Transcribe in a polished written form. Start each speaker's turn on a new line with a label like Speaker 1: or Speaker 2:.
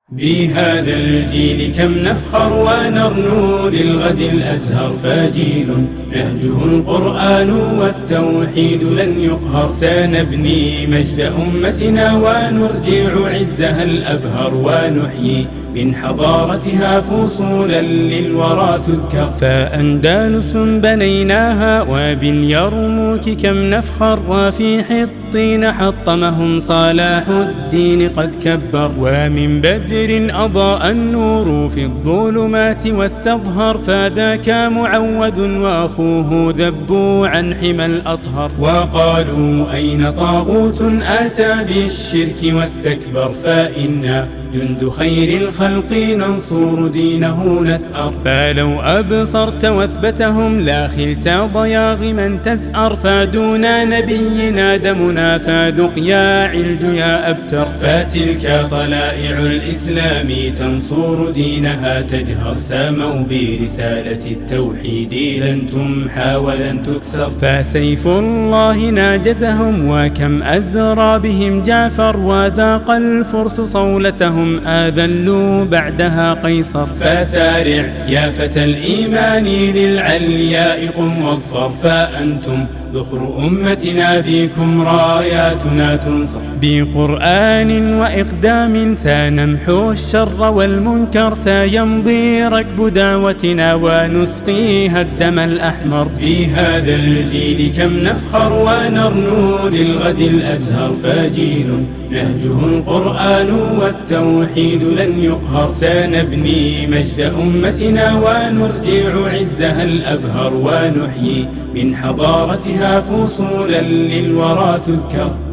Speaker 1: بهذا الجيل كم نفخر ونرنو للغد الأزهر، فجيل نهجه القرآن والتوحيد لن يقهر. سنبني مجد أمتنا ونرجع عزها الأبهر، ونحيي من حضارتها فصولا للورى تذكر. فأندلس بنيناها وباليرموك كم نفخر، وفي حطين حطمهم صلاح الدين قد كبر. ومن بدر أضاء النور في الظلمات واستظهر، فذاك معود وأخوه ذبوا عن حمى الأطهر. وقالوا أين طاغوت أتى بالشرك واستكبر، فإنا جند خير الخلق ننصر دينه نثأر. فلو أبصرت وثبتهم لا خلت ضياغ من تزأر، فدون نبينا دمنا فذق يا علج يا أبتر. فتلك طلائع الإسلام تنصر دينها تجهر، سموا برسالة التوحيد لن تمحى ولن تكسر. فسيف الله ناجزهم وكم أزرى بهم جعفر، وذاق الفرس صولتهم آذلوا بعدها قيصر. فسارع يا فتى الإيمان للعلياء قم واظفر، فأنتم ذخر أمتنا بكم راياتنا تنصر. بقرآن وإقدام سنمحو الشر والمنكر، سيمضي ركب دعوتنا ونسقيها الدم الأحمر. بهذا الجيل كم نفخر ونرنو للغد الأزهر، فجيل نهجه القرآن والتوحيد لن يقهر. سنبني مجد أمتنا ونرجع عزها الأبهر، ونحيي من حضارتها فصولا للورى تذكر.